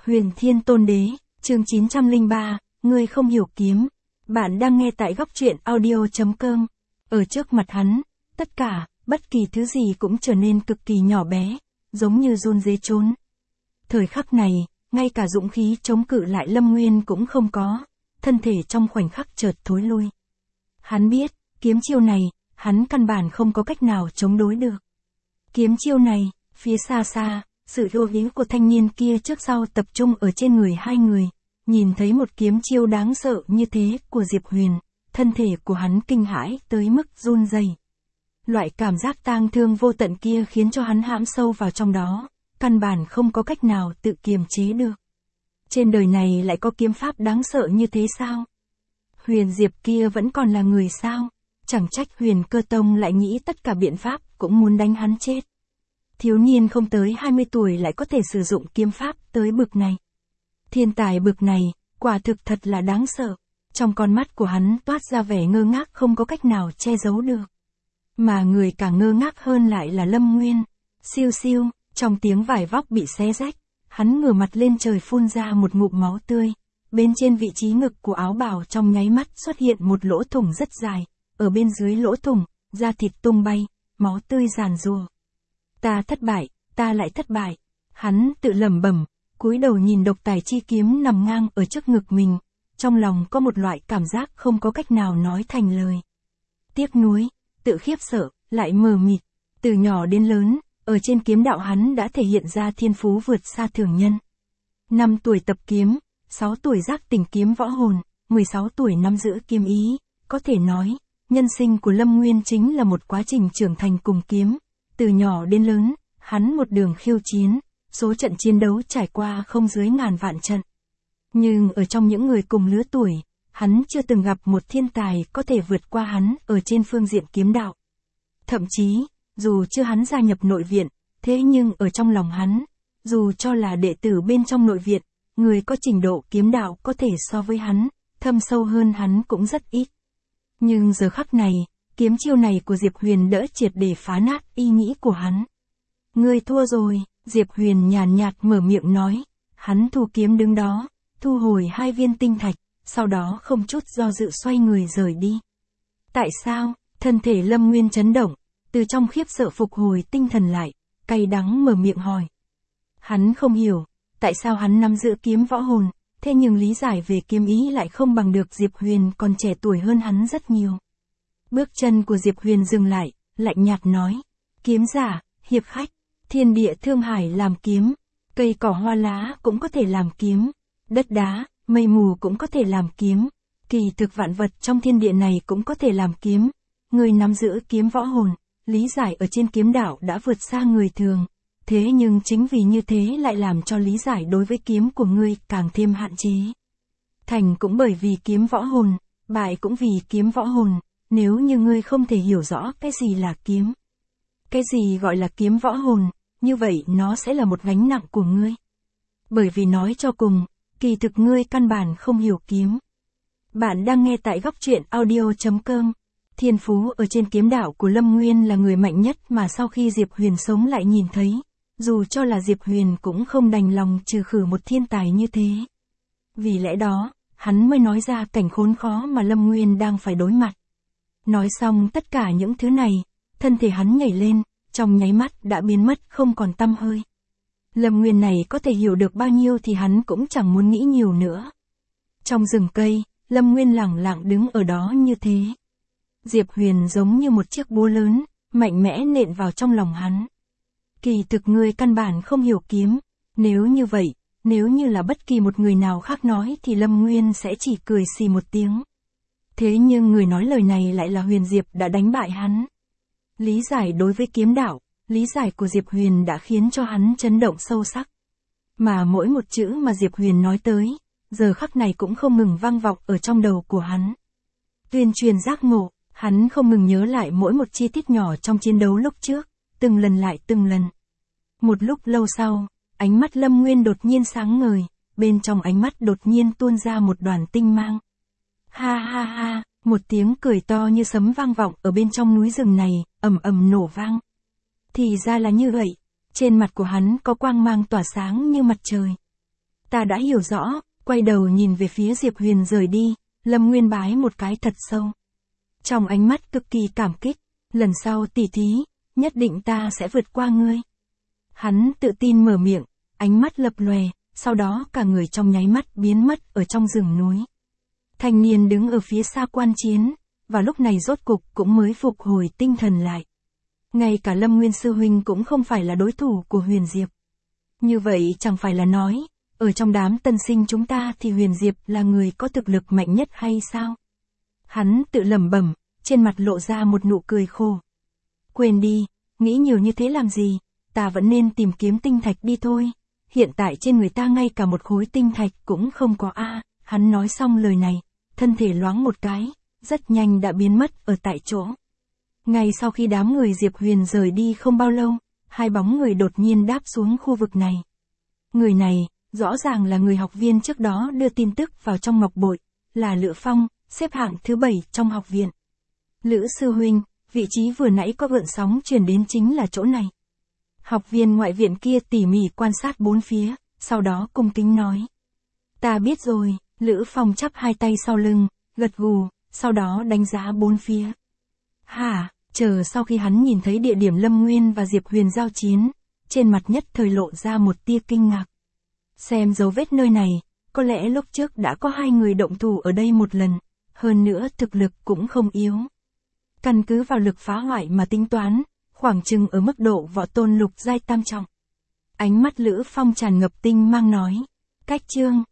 Huyền Thiên Tôn Đế, chương 903, ngươi không hiểu kiếm. Bạn đang nghe tại góc truyện audio.com. Ở trước mặt hắn, tất cả, bất kỳ thứ gì cũng trở nên cực kỳ nhỏ bé, giống như run rế trốn. Thời khắc này, ngay cả dũng khí chống cự lại Lâm Nguyên cũng không có, thân thể trong khoảnh khắc chợt thối lui. Hắn biết, kiếm chiêu này, hắn căn bản không có cách nào chống đối được. Kiếm chiêu này, phía xa xa, sự yêu ý của thanh niên kia trước sau tập trung ở trên người hai người, nhìn thấy một kiếm chiêu đáng sợ như thế của Diệp Huyền, thân thể của hắn kinh hãi tới mức run rẩy. Loại cảm giác tang thương vô tận kia khiến cho hắn hãm sâu vào trong đó, căn bản không có cách nào tự kiềm chế được. Trên đời này lại có kiếm pháp đáng sợ như thế sao? Huyền Diệp kia vẫn còn là người sao? Chẳng trách Huyền Cơ Tông lại nghĩ tất cả biện pháp cũng muốn đánh hắn chết. Thiếu niên không tới 20 tuổi lại có thể sử dụng kiếm pháp tới bực này. Thiên tài bực này, quả thực thật là đáng sợ. Trong con mắt của hắn toát ra vẻ ngơ ngác không có cách nào che giấu được. Mà người càng ngơ ngác hơn lại là Lâm Nguyên. Siêu siêu, trong tiếng vải vóc bị xé rách, hắn ngửa mặt lên trời phun ra một ngụm máu tươi. Bên trên vị trí ngực của áo bào trong nháy mắt xuất hiện một lỗ thủng rất dài. Ở bên dưới lỗ thủng, da thịt tung bay, máu tươi giàn giụa. Ta thất bại, ta lại thất bại. Hắn tự lẩm bẩm, cúi đầu nhìn độc tài chi kiếm nằm ngang ở trước ngực mình, trong lòng có một loại cảm giác không có cách nào nói thành lời. Tiếc nuối, tự khiếp sợ, lại mờ mịt. Từ nhỏ đến lớn, ở trên kiếm đạo hắn đã thể hiện ra thiên phú vượt xa thường nhân. 5 tuổi tập kiếm, 6 tuổi giác tỉnh kiếm võ hồn, 16 tuổi nắm giữ kiếm ý, có thể nói, nhân sinh của Lâm Nguyên chính là một quá trình trưởng thành cùng kiếm. Từ nhỏ đến lớn, hắn một đường khiêu chiến, số trận chiến đấu trải qua không dưới ngàn vạn trận. Nhưng ở trong những người cùng lứa tuổi, hắn chưa từng gặp một thiên tài có thể vượt qua hắn ở trên phương diện kiếm đạo. Thậm chí, dù chưa hắn gia nhập nội viện, thế nhưng ở trong lòng hắn, dù cho là đệ tử bên trong nội viện, người có trình độ kiếm đạo có thể so với hắn, thâm sâu hơn hắn cũng rất ít. Nhưng giờ khắc này, kiếm chiêu này của Diệp Huyền đỡ triệt để phá nát ý nghĩ của hắn. Ngươi thua rồi, Diệp Huyền nhàn nhạt mở miệng nói. Hắn thu kiếm đứng đó, thu hồi 2 viên tinh thạch, sau đó không chút do dự xoay người rời đi. Tại sao? Thân thể Lâm Nguyên chấn động, từ trong khiếp sợ phục hồi tinh thần lại, cay đắng mở miệng hỏi. Hắn không hiểu, tại sao hắn nắm giữ kiếm võ hồn, thế nhưng lý giải về kiếm ý lại không bằng được Diệp Huyền còn trẻ tuổi hơn hắn rất nhiều. Bước chân của Diệp Huyền dừng lại, lạnh nhạt nói. Kiếm giả, hiệp khách, thiên địa thương hải làm kiếm, cây cỏ hoa lá cũng có thể làm kiếm, đất đá, mây mù cũng có thể làm kiếm, kỳ thực vạn vật trong thiên địa này cũng có thể làm kiếm. Người nắm giữ kiếm võ hồn, lý giải ở trên kiếm đạo đã vượt xa người thường. Thế nhưng chính vì như thế lại làm cho lý giải đối với kiếm của ngươi càng thêm hạn chế. Thành cũng bởi vì kiếm võ hồn, bại cũng vì kiếm võ hồn. Nếu như ngươi không thể hiểu rõ cái gì là kiếm, cái gì gọi là kiếm võ hồn, như vậy nó sẽ là một gánh nặng của ngươi. Bởi vì nói cho cùng, kỳ thực ngươi căn bản không hiểu kiếm. Bạn đang nghe tại góc truyện audio.com. Thiên phú ở trên kiếm đạo của Lâm Nguyên là người mạnh nhất mà sau khi Diệp Huyền sống lại nhìn thấy, dù cho là Diệp Huyền cũng không đành lòng trừ khử một thiên tài như thế. Vì lẽ đó, hắn mới nói ra cảnh khốn khó mà Lâm Nguyên đang phải đối mặt. Nói xong tất cả những thứ này, thân thể hắn nhảy lên, trong nháy mắt đã biến mất không còn tăm hơi. Lâm Nguyên này có thể hiểu được bao nhiêu thì hắn cũng chẳng muốn nghĩ nhiều nữa. Trong rừng cây, Lâm Nguyên lẳng lặng đứng ở đó như thế. Diệp Huyền giống như một chiếc búa lớn, mạnh mẽ nện vào trong lòng hắn. Kỳ thực ngươi căn bản không hiểu kiếm, nếu như vậy, nếu như là bất kỳ một người nào khác nói thì Lâm Nguyên sẽ chỉ cười xì một tiếng. Thế nhưng người nói lời này lại là Huyền Diệp đã đánh bại hắn. Lý giải đối với kiếm đạo, lý giải của Diệp Huyền đã khiến cho hắn chấn động sâu sắc. Mà mỗi một chữ mà Diệp Huyền nói tới, giờ khắc này cũng không ngừng vang vọng ở trong đầu của hắn. Tuyên truyền giác ngộ, hắn không ngừng nhớ lại mỗi một chi tiết nhỏ trong chiến đấu lúc trước, từng lần lại từng lần. Một lúc lâu sau, ánh mắt Lâm Nguyên đột nhiên sáng ngời, bên trong ánh mắt đột nhiên tuôn ra một đoàn tinh mang. Ha ha ha, một tiếng cười to như sấm vang vọng ở bên trong núi rừng này, ầm ầm nổ vang. Thì ra là như vậy, trên mặt của hắn có quang mang tỏa sáng như mặt trời. Ta đã hiểu rõ, quay đầu nhìn về phía Diệp Huyền rời đi, Lâm Nguyên bái một cái thật sâu. Trong ánh mắt cực kỳ cảm kích, lần sau tỉ thí, nhất định ta sẽ vượt qua ngươi. Hắn tự tin mở miệng, ánh mắt lập lòe, sau đó cả người trong nháy mắt biến mất ở trong rừng núi. Thanh niên đứng ở phía xa quan chiến, và lúc này rốt cục cũng mới phục hồi tinh thần lại. Ngay cả Lâm Nguyên sư huynh cũng không phải là đối thủ của Huyền Diệp. Như vậy chẳng phải là nói, ở trong đám tân sinh chúng ta thì Huyền Diệp là người có thực lực mạnh nhất hay sao? Hắn tự lẩm bẩm, trên mặt lộ ra một nụ cười khô. Quên đi, nghĩ nhiều như thế làm gì, ta vẫn nên tìm kiếm tinh thạch đi thôi. Hiện tại trên người ta ngay cả một khối tinh thạch cũng không có a. Hắn nói xong lời này, thân thể loáng một cái, rất nhanh đã biến mất ở tại chỗ. Ngay sau khi đám người Diệp Huyền rời đi không bao lâu, hai bóng người đột nhiên đáp xuống khu vực này. Người này, rõ ràng là người học viên trước đó đưa tin tức vào trong ngọc bội, là Lữ Phong, xếp hạng thứ 7 trong học viện. Lữ sư huynh, vị trí vừa nãy có gợn sóng truyền đến chính là chỗ này. Học viên ngoại viện kia tỉ mỉ quan sát bốn phía, sau đó cung kính nói. Ta biết rồi, Lữ Phong chắp hai tay sau lưng, gật gù, sau đó đánh giá bốn phía. Hả, chờ sau khi hắn nhìn thấy địa điểm Lâm Nguyên và Diệp Huyền giao chiến, trên mặt nhất thời lộ ra một tia kinh ngạc. Xem dấu vết nơi này, có lẽ lúc trước đã có hai người động thủ ở đây một lần, hơn nữa thực lực cũng không yếu. Căn cứ vào lực phá hoại mà tính toán, khoảng chừng ở mức độ võ tôn lục giai tam trọng. Ánh mắt Lữ Phong tràn ngập tinh mang nói. Cách chương